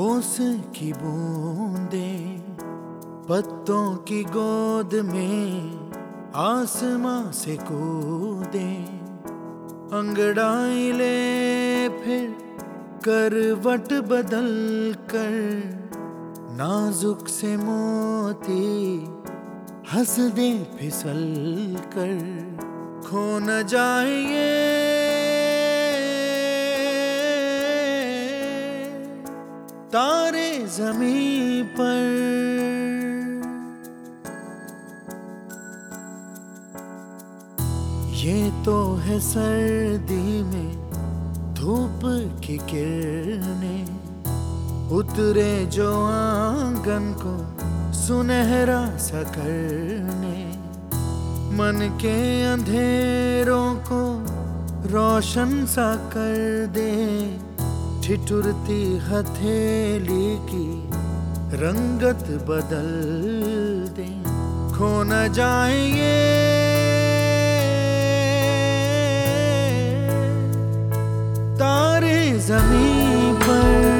ओस की बूंदें पत्तों की गोद में आसमां से कूदे, अंगड़ाई ले फिर करवट बदल कर, नाजुक से मोती हंस दे फिसल कर, खो न जाए ये तारे ज़मीं पर। ये तो है सर्दी में धूप की किरणें, उतरे जो आंगन को सुनहरा सा करने, मन के अंधेरों को रोशन सा कर दे, ठिठुरती हथेली की रंगत बदल दे, खो न जाए ये तारे ज़मीं पर।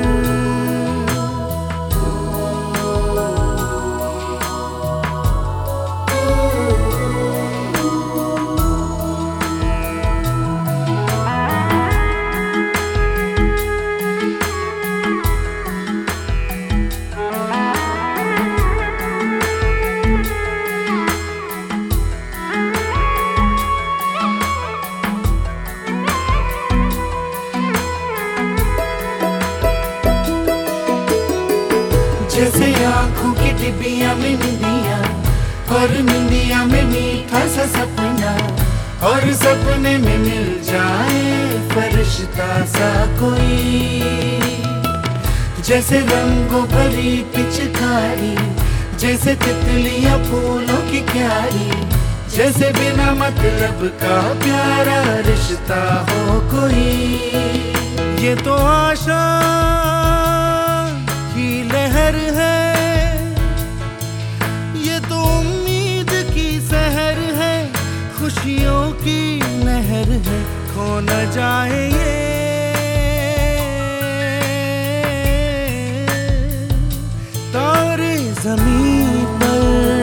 जैसे आँखों की डिबिया में निंदिया, और निंदिया में मीठा सा सपना, और सपने में मिल जाए फरिश्ता सा कोई। जैसे रंगों भरी पिचकारी, जैसे तितलियां फूलों की क्यारी, जैसे बिना मतलब का प्यारा रिश्ता हो कोई। ये तो आशा की लहर है, ये तो उम्मीद की सहर है, खुशियों की नहर है, खो न जाए ये तारे ज़मीं पर।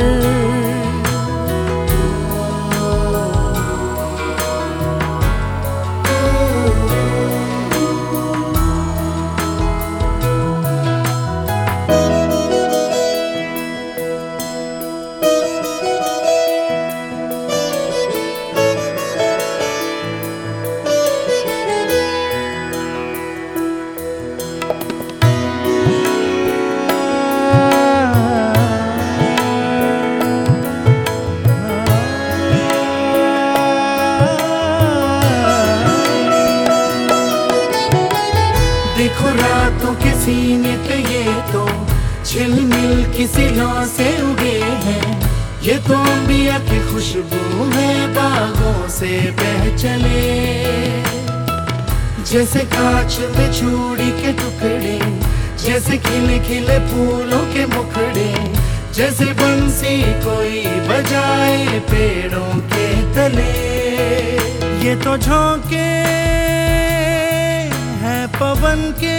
देखो रातों के सीने पे ये तो झिलमिल किसी लौ से उगे हैं, ये तो अंबिया की खुशबू है बागों से बह चले। जैसे कांच में चूड़ी के टुकड़े, जैसे खिले खिले फूलों के मुखड़े, जैसे बंसी कोई बजाए पेड़ों के तले। ये तो झोंके पवन के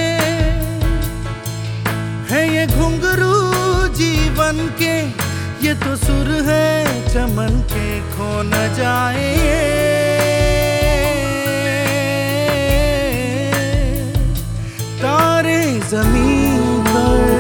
है, ये घुंघरू जीवन के, ये तो सुर है चमन के, खो न जाए तारे ज़मीं पर।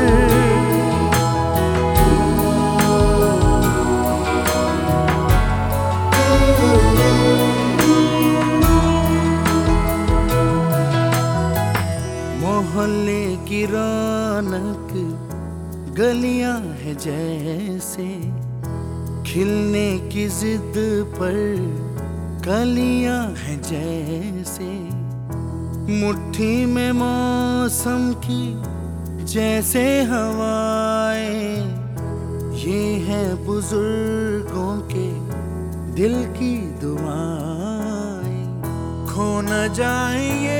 मोहल्ले की रौनक गलियां है जैसे, खिलने की जिद पर कलियां है जैसे, मुट्ठी में मौसम की जैसे हवाएं, ये है बुजुर्गों के दिल की दुआएं, खो न जाए ये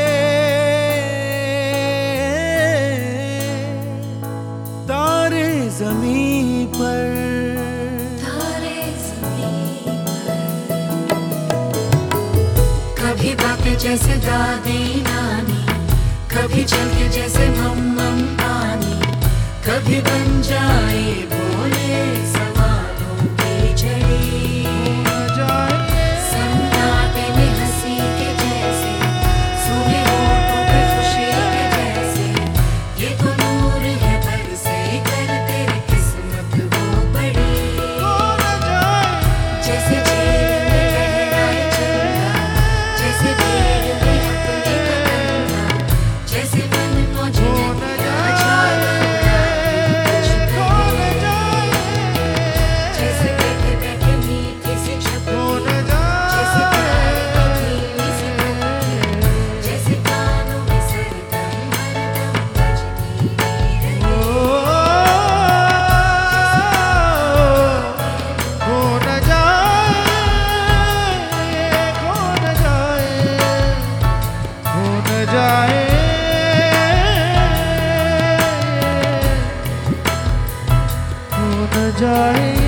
तारे ज़मीं पर। कभी बातें जैसे दादी नानी, कभी चल के जैसे मम्मा जाए